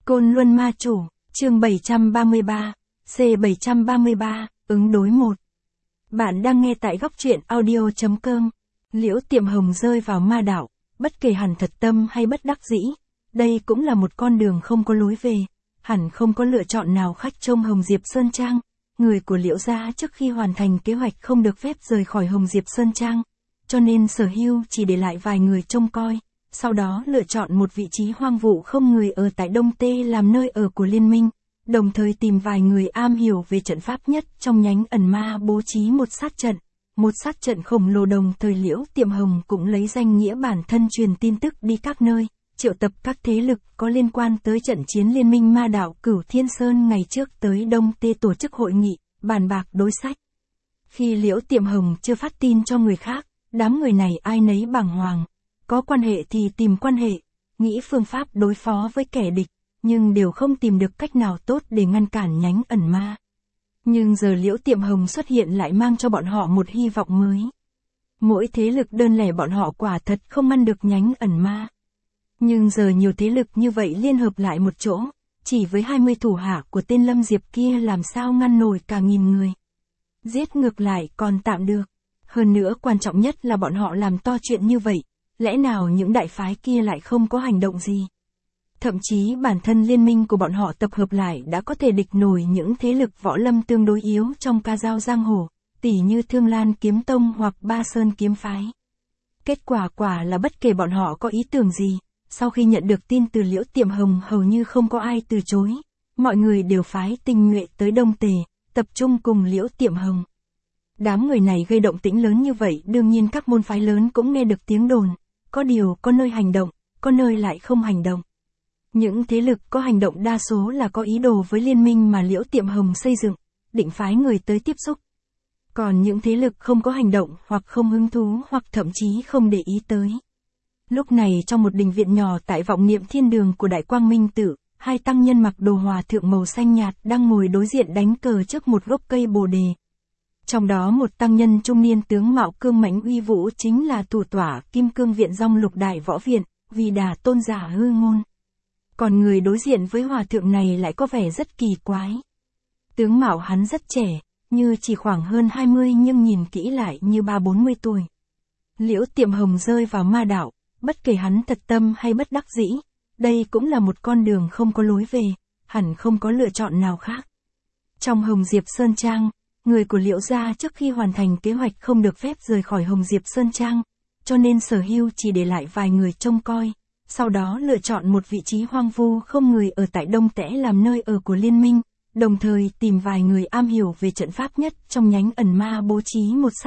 Côn Luân Ma Chủ, chương 733, C733, ứng đối 1. Bạn đang nghe tại góc truyện audio.com. Liễu Tiệm Hồng rơi vào ma đạo, bất kể hẳn thật tâm hay bất đắc dĩ, đây cũng là một con đường không có lối về, hẳn không có lựa chọn nào khách trông Hồng Diệp Sơn Trang. Người của Liễu gia trước khi hoàn thành kế hoạch không được phép rời khỏi Hồng Diệp Sơn Trang, cho nên Sở Hưu chỉ để lại vài người trông coi, sau đó lựa chọn một vị trí hoang vu không người ở tại Đông Tê làm nơi ở của liên minh, đồng thời tìm vài người am hiểu về trận pháp nhất trong nhánh ẩn ma bố trí một sát trận khổng lồ. Đồng thời Liễu Tiệm Hồng cũng lấy danh nghĩa bản thân truyền tin tức đi các nơi, triệu tập các thế lực có liên quan tới trận chiến liên minh ma đạo Cửu Thiên Sơn ngày trước tới Đông Tê tổ chức hội nghị, bàn bạc đối sách. Khi Liễu Tiệm Hồng chưa phát tin cho người khác, đám người này ai nấy bàng hoàng, có quan hệ thì tìm quan hệ, nghĩ phương pháp đối phó với kẻ địch, nhưng đều không tìm được cách nào tốt để ngăn cản nhánh ẩn ma. Nhưng giờ Liễu Tiệm Hồng xuất hiện lại mang cho bọn họ một hy vọng mới. Mỗi thế lực đơn lẻ bọn họ quả thật không ngăn được nhánh ẩn ma. Nhưng giờ nhiều thế lực như vậy liên hợp lại một chỗ, chỉ với 20 thủ hạ của tên Lâm Diệp kia làm sao ngăn nổi cả nghìn người. Giết ngược lại còn tạm được. Hơn nữa quan trọng nhất là bọn họ làm to chuyện như vậy, lẽ nào những đại phái kia lại không có hành động gì? Thậm chí bản thân liên minh của bọn họ tập hợp lại đã có thể địch nổi những thế lực võ lâm tương đối yếu trong ca dao giang hồ, tỉ như Thương Lan Kiếm Tông hoặc Ba Sơn Kiếm Phái. Kết quả là bất kể bọn họ có ý tưởng gì, sau khi nhận được tin từ Liễu Tiệm Hồng hầu như không có ai từ chối, mọi người đều phái tinh nhuệ tới Đông Tề, tập trung cùng Liễu Tiệm Hồng. Đám người này gây động tĩnh lớn như vậy, đương nhiên các môn phái lớn cũng nghe được tiếng đồn, có điều có nơi hành động, có nơi lại không hành động. Những thế lực có hành động đa số là có ý đồ với liên minh mà Liễu Tiệm Hồng xây dựng, định phái người tới tiếp xúc. Còn những thế lực không có hành động hoặc không hứng thú hoặc thậm chí không để ý tới. Lúc này trong một đình viện nhỏ tại Vọng Niệm Thiên Đường của Đại Quang Minh Tự, hai tăng nhân mặc đồ hòa thượng màu xanh nhạt đang ngồi đối diện đánh cờ trước một gốc cây bồ đề. Trong đó một tăng nhân trung niên tướng mạo cương mãnh uy vũ chính là thủ tọa Kim Cương Viện Dòng Lục Đại Võ Viện, Vì Đà Tôn giả Hư Ngôn. Còn người đối diện với hòa thượng này lại có vẻ rất kỳ quái. Tướng mạo hắn rất trẻ, như chỉ khoảng hơn 20 nhưng nhìn kỹ lại như 30-40 tuổi. Liễu Tiệm Hồng rơi vào ma đạo, bất kể hắn thật tâm hay bất đắc dĩ, đây cũng là một con đường không có lối về, hẳn không có lựa chọn nào khác. Trong Hồng Diệp Sơn Trang, người của Liễu gia trước khi hoàn thành kế hoạch không được phép rời khỏi Hồng Diệp Sơn Trang, cho nên Sở Hưu chỉ để lại vài người trông coi, sau đó lựa chọn một vị trí hoang vu không người ở tại Đông Tẽ làm nơi ở của liên minh, đồng thời tìm vài người am hiểu về trận pháp nhất trong nhánh ẩn ma bố trí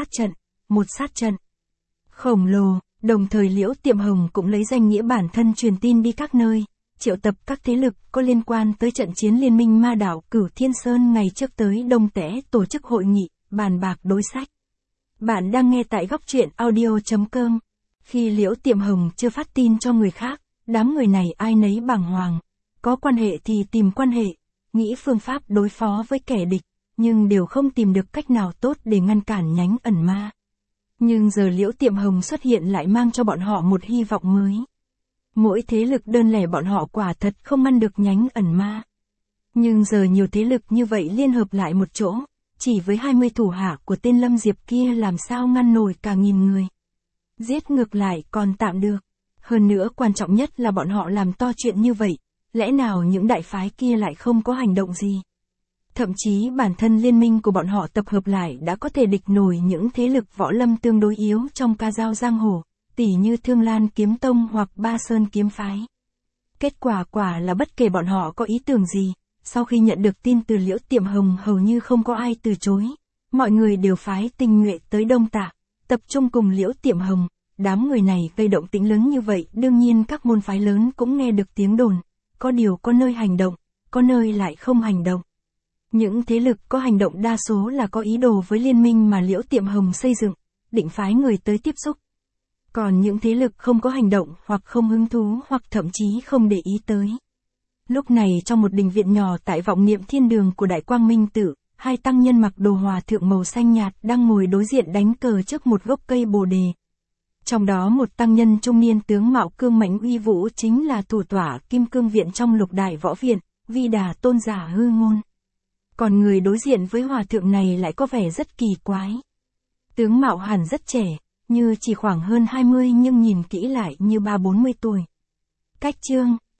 một sát trận khổng lồ. Đồng thời Liễu Tiệm Hồng cũng lấy danh nghĩa bản thân truyền tin đi các nơi, triệu tập các thế lực có liên quan tới trận chiến liên minh ma đạo Cửu Thiên Sơn ngày trước tới Đông Tẽ tổ chức hội nghị, bàn bạc đối sách. Bạn đang nghe tại góc truyện audio.com. Khi Liễu Tiệm Hồng chưa phát tin cho người khác, đám người này ai nấy bàng hoàng, có quan hệ thì tìm quan hệ, nghĩ phương pháp đối phó với kẻ địch, nhưng đều không tìm được cách nào tốt để ngăn cản nhánh ẩn ma. Nhưng giờ Liễu Tiệm Hồng xuất hiện lại mang cho bọn họ một hy vọng mới. Mỗi thế lực đơn lẻ bọn họ quả thật không ngăn được nhánh ẩn ma. Nhưng giờ nhiều thế lực như vậy liên hợp lại một chỗ, chỉ với 20 thủ hạ của tên Lâm Diệp kia làm sao ngăn nổi cả nghìn người. Giết ngược lại còn tạm được. Hơn nữa quan trọng nhất là bọn họ làm to chuyện như vậy, lẽ nào những đại phái kia lại không có hành động gì? Thậm chí bản thân liên minh của bọn họ tập hợp lại đã có thể địch nổi những thế lực võ lâm tương đối yếu trong ca dao giang hồ, tỉ như Thương Lan Kiếm Tông hoặc Ba Sơn Kiếm Phái. Kết quả là bất kể bọn họ có ý tưởng gì, sau khi nhận được tin từ Liễu Tiệm Hồng hầu như không có ai từ chối, mọi người đều phái tinh nhuệ tới Đông Tả, tập trung cùng Liễu Tiệm Hồng. Đám người này gây động tĩnh lớn như vậy, đương nhiên các môn phái lớn cũng nghe được tiếng đồn, có điều có nơi hành động, có nơi lại không hành động. Những thế lực có hành động đa số là có ý đồ với liên minh mà Liễu Tiệm Hồng xây dựng, định phái người tới tiếp xúc. Còn những thế lực không có hành động hoặc không hứng thú hoặc thậm chí không để ý tới. Lúc này trong một đình viện nhỏ tại Vọng Niệm Thiên Đường của Đại Quang Minh Tự, hai tăng nhân mặc đồ hòa thượng màu xanh nhạt đang ngồi đối diện đánh cờ trước một gốc cây bồ đề. Trong đó một tăng nhân trung niên tướng mạo cương mãnh uy vũ chính là thủ tọa Kim Cương Viện trong Lục Đại Võ Viện, Vi Đà Tôn giả Hư Ngôn. Còn người đối diện với hòa thượng này lại có vẻ rất kỳ quái. Tướng mạo hẳn rất trẻ, như chỉ khoảng hơn 20 nhưng nhìn kỹ lại như 30-40 tuổi. Cách chương